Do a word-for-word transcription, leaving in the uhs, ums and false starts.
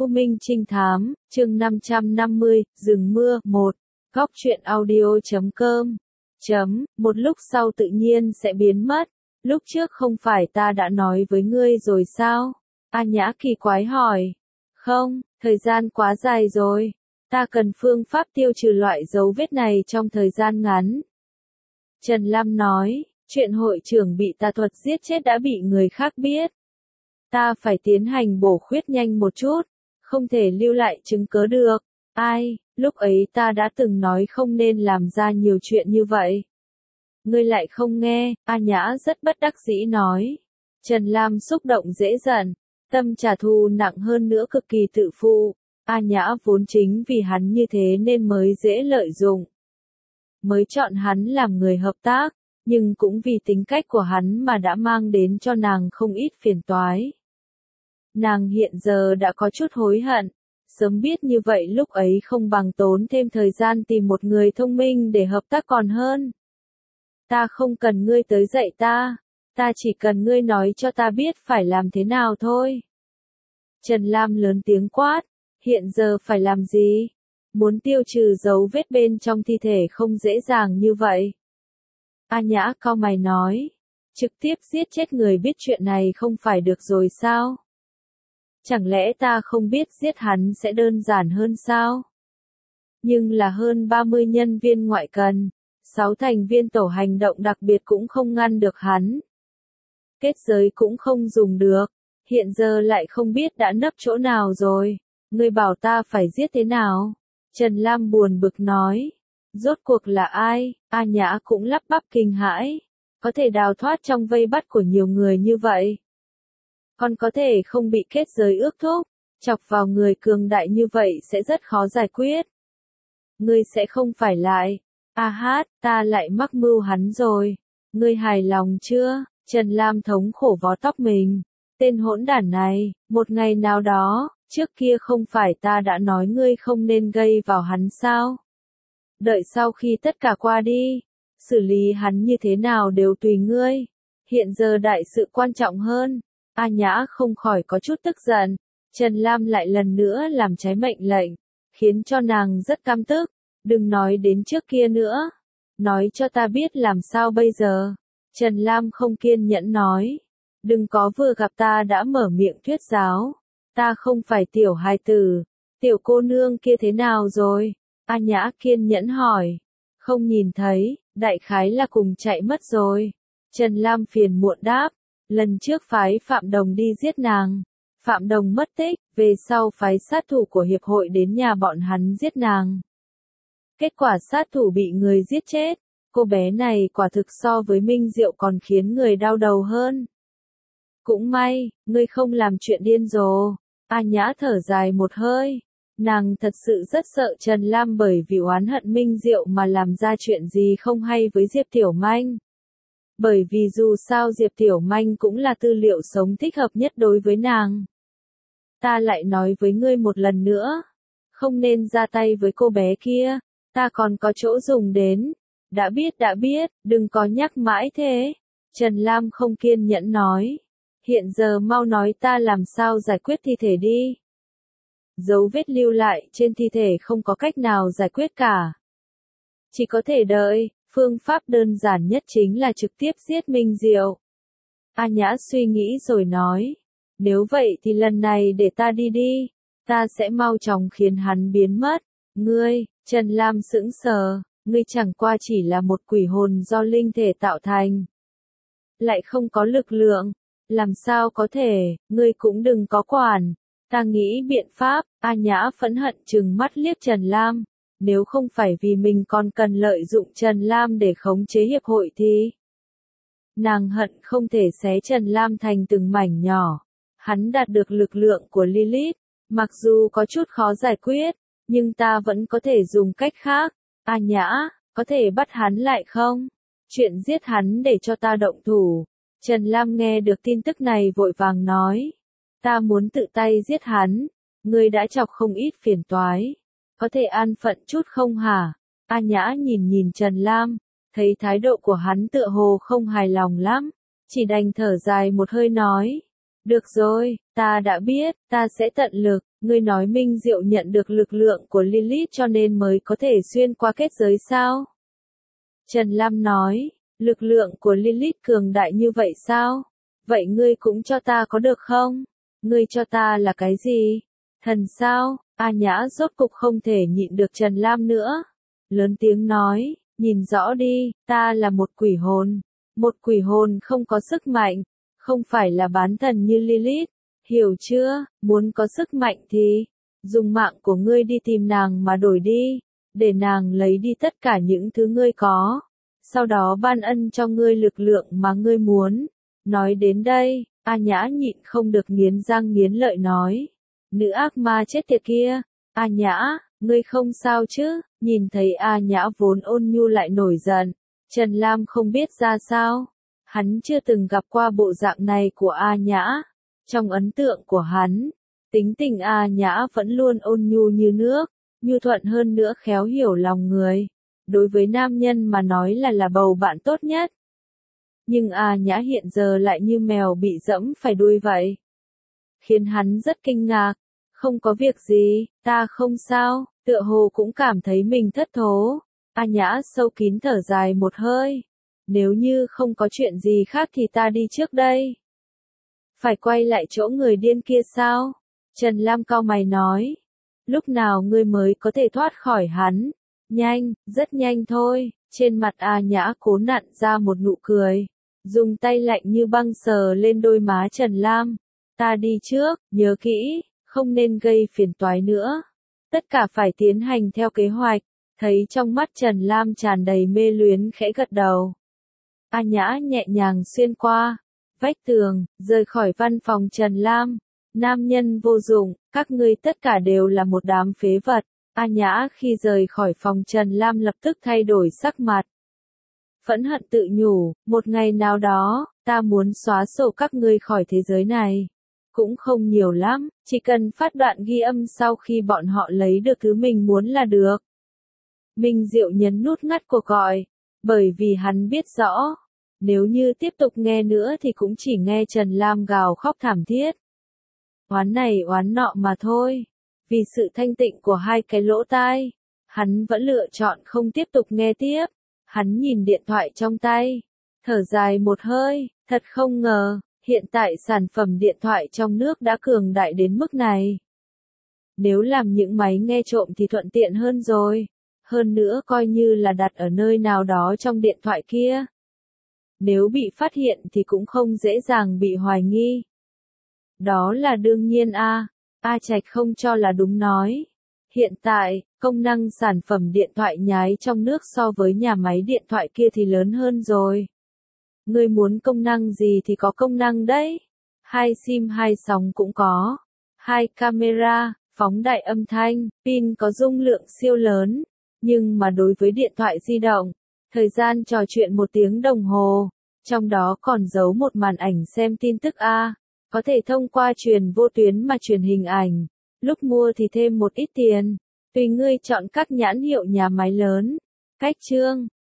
U Minh Trinh Thám, chương năm trăm năm mươi, Rừng Mưa, một. Góc truyện audio chấm com. Chấm, một lúc sau tự nhiên sẽ biến mất. Lúc trước không phải ta đã nói với ngươi rồi sao? A Nhã kỳ quái hỏi. Không, thời gian quá dài rồi. Ta cần phương pháp tiêu trừ loại dấu vết này trong thời gian ngắn. Trần Lam nói, chuyện hội trưởng bị tà thuật giết chết đã bị người khác biết. Ta phải tiến hành bổ khuyết nhanh một chút, không thể lưu lại chứng cớ được. Ai, lúc ấy ta đã từng nói không nên làm ra nhiều chuyện như vậy. Ngươi lại không nghe, A Nhã rất bất đắc dĩ nói. Trần Lam xúc động dễ giận, tâm trả thù nặng hơn nữa cực kỳ tự phụ. A Nhã vốn chính vì hắn như thế nên mới dễ lợi dụng. Mới chọn hắn làm người hợp tác, nhưng cũng vì tính cách của hắn mà đã mang đến cho nàng không ít phiền toái. Nàng hiện giờ đã có chút hối hận, sớm biết như vậy lúc ấy không bằng tốn thêm thời gian tìm một người thông minh để hợp tác còn hơn. Ta không cần ngươi tới dạy ta, ta chỉ cần ngươi nói cho ta biết phải làm thế nào thôi. Trần Lam lớn tiếng quát, hiện giờ phải làm gì? Muốn tiêu trừ dấu vết bên trong thi thể không dễ dàng như vậy. A Nhã cau mày nói, trực tiếp giết chết người biết chuyện này không phải được rồi sao? Chẳng lẽ ta không biết giết hắn sẽ đơn giản hơn sao? Nhưng là hơn ba mươi nhân viên ngoại cần, sáu thành viên tổ hành động đặc biệt cũng không ngăn được hắn. Kết giới cũng không dùng được, hiện giờ lại không biết đã nấp chỗ nào rồi. Ngươi bảo ta phải giết thế nào? Trần Lam buồn bực nói. Rốt cuộc là ai? A Nhã cũng lắp bắp kinh hãi. Có thể đào thoát trong vây bắt của nhiều người như vậy. Còn có thể không bị kết giới ước thúc, chọc vào người cường đại như vậy sẽ rất khó giải quyết. Ngươi sẽ không phải lại. A hát, ta lại mắc mưu hắn rồi. Ngươi hài lòng chưa? Trần Lam thống khổ vó tóc mình. Tên hỗn đản này, một ngày nào đó, trước kia không phải ta đã nói ngươi không nên gây vào hắn sao? Đợi sau khi tất cả qua đi, xử lý hắn như thế nào đều tùy ngươi. Hiện giờ đại sự quan trọng hơn. A Nhã không khỏi có chút tức giận. Trần Lam lại lần nữa làm trái mệnh lệnh, khiến cho nàng rất căm tức. Đừng nói đến trước kia nữa. Nói cho ta biết làm sao bây giờ. Trần Lam không kiên nhẫn nói. Đừng có vừa gặp ta đã mở miệng thuyết giáo. Ta không phải tiểu hài tử. Tiểu cô nương kia thế nào rồi? A Nhã kiên nhẫn hỏi. Không nhìn thấy, đại khái là cùng chạy mất rồi. Trần Lam phiền muộn đáp. Lần trước phái Phạm Đồng đi giết nàng. Phạm Đồng mất tích, về sau phái sát thủ của hiệp hội đến nhà bọn hắn giết nàng. Kết quả sát thủ bị người giết chết. Cô bé này quả thực so với Minh Diệu còn khiến người đau đầu hơn. Cũng may, ngươi không làm chuyện điên rồ. A Nhã thở dài một hơi. Nàng thật sự rất sợ Trần Lam bởi vì oán hận Minh Diệu mà làm ra chuyện gì không hay với Diệp Tiểu Manh. Bởi vì dù sao Diệp Tiểu Manh cũng là tư liệu sống thích hợp nhất đối với nàng. Ta lại nói với ngươi một lần nữa. Không nên ra tay với cô bé kia. Ta còn có chỗ dùng đến. Đã biết đã biết, đừng có nhắc mãi thế. Trần Lam không kiên nhẫn nói. Hiện giờ mau nói ta làm sao giải quyết thi thể đi. Dấu vết lưu lại trên thi thể không có cách nào giải quyết cả. Chỉ có thể đợi, phương pháp đơn giản nhất chính là trực tiếp giết Minh Diệu. A Nhã suy nghĩ rồi nói. Nếu vậy thì lần này để ta đi đi. Ta sẽ mau chóng khiến hắn biến mất. Ngươi, Trần Lam sững sờ. Ngươi chẳng qua chỉ là một quỷ hồn do linh thể tạo thành. Lại không có lực lượng. Làm sao có thể, ngươi cũng đừng có quản. Ta nghĩ biện pháp. A Nhã phẫn hận trừng mắt liếc Trần Lam. Nếu không phải vì mình còn cần lợi dụng Trần Lam để khống chế hiệp hội thì... Nàng hận không thể xé Trần Lam thành từng mảnh nhỏ. Hắn đạt được lực lượng của Lilith. Mặc dù có chút khó giải quyết, nhưng ta vẫn có thể dùng cách khác. A Nhã, có thể bắt hắn lại không? Chuyện giết hắn để cho ta động thủ. Trần Lam nghe được tin tức này vội vàng nói. Ta muốn tự tay giết hắn. Ngươi đã chọc không ít phiền toái. Có thể an phận chút không hả? A Nhã nhìn nhìn Trần Lam. Thấy thái độ của hắn tựa hồ không hài lòng lắm. Chỉ đành thở dài một hơi nói. Được rồi, ta đã biết, ta sẽ tận lực. Ngươi nói Minh Diệu nhận được lực lượng của Lilith cho nên mới có thể xuyên qua kết giới sao? Trần Lam nói, lực lượng của Lilith cường đại như vậy sao? Vậy ngươi cũng cho ta có được không? Ngươi cho ta là cái gì? Thần sao? A Nhã rốt cục không thể nhịn được Trần Lam nữa. Lớn tiếng nói, nhìn rõ đi, ta là một quỷ hồn. Một quỷ hồn không có sức mạnh, không phải là bán thần như Lilith. Hiểu chưa? Muốn có sức mạnh thì, dùng mạng của ngươi đi tìm nàng mà đổi đi, để nàng lấy đi tất cả những thứ ngươi có. Sau đó ban ân cho ngươi lực lượng mà ngươi muốn. Nói đến đây, A Nhã nhịn không được nghiến răng nghiến lợi nói. Nữ ác ma chết tiệt kia, A Nhã, ngươi không sao chứ? Nhìn thấy A Nhã vốn ôn nhu lại nổi giận, Trần Lam không biết ra sao. Hắn chưa từng gặp qua bộ dạng này của A Nhã. Trong ấn tượng của hắn, tính tình A Nhã vẫn luôn ôn nhu như nước, nhu thuận hơn nữa khéo hiểu lòng người. Đối với nam nhân mà nói là là bầu bạn tốt nhất. Nhưng A Nhã hiện giờ lại như mèo bị dẫm phải đuôi vậy. Khiến hắn rất kinh ngạc. Không có việc gì, ta không sao, tựa hồ cũng cảm thấy mình thất thố. A Nhã sâu kín thở dài một hơi. Nếu như không có chuyện gì khác thì ta đi trước đây. Phải quay lại chỗ người điên kia sao? Trần Lam cau mày nói. Lúc nào ngươi mới có thể thoát khỏi hắn? Nhanh, rất nhanh thôi. Trên mặt A Nhã cố nặn ra một nụ cười. Dùng tay lạnh như băng sờ lên đôi má Trần Lam. Ta đi trước, nhớ kỹ, không nên gây phiền toái nữa. Tất cả phải tiến hành theo kế hoạch. Thấy trong mắt Trần Lam tràn đầy mê luyến khẽ gật đầu. A Nhã nhẹ nhàng xuyên qua vách tường, rời khỏi văn phòng Trần Lam. Nam nhân vô dụng, các ngươi tất cả đều là một đám phế vật. A Nhã khi rời khỏi phòng Trần Lam lập tức thay đổi sắc mặt. Phẫn hận tự nhủ, một ngày nào đó, ta muốn xóa sổ các ngươi khỏi thế giới này. Cũng không nhiều lắm, chỉ cần phát đoạn ghi âm sau khi bọn họ lấy được thứ mình muốn là được. Minh Diệu nhấn nút ngắt cuộc gọi, bởi vì hắn biết rõ, nếu như tiếp tục nghe nữa thì cũng chỉ nghe Trần Lam gào khóc thảm thiết. Oán này oán nọ mà thôi, vì sự thanh tịnh của hai cái lỗ tai, hắn vẫn lựa chọn không tiếp tục nghe tiếp. Hắn nhìn điện thoại trong tay, thở dài một hơi, thật không ngờ, hiện tại sản phẩm điện thoại trong nước đã cường đại đến mức này. Nếu làm những máy nghe trộm thì thuận tiện hơn rồi, hơn nữa coi như là đặt ở nơi nào đó trong điện thoại kia. Nếu bị phát hiện thì cũng không dễ dàng bị hoài nghi. Đó là đương nhiên a. A Trạch không cho là đúng nói. Hiện tại, công năng sản phẩm điện thoại nhái trong nước so với nhà máy điện thoại kia thì lớn hơn rồi. Ngươi muốn công năng gì thì có công năng đấy. Hai sim hai sóng cũng có. Hai camera, phóng đại âm thanh, pin có dung lượng siêu lớn. Nhưng mà đối với điện thoại di động, thời gian trò chuyện một tiếng đồng hồ, trong đó còn giấu một màn ảnh xem tin tức A, có thể thông qua truyền vô tuyến mà truyền hình ảnh, lúc mua thì thêm một ít tiền, tùy ngươi chọn các nhãn hiệu nhà máy lớn. Cách chương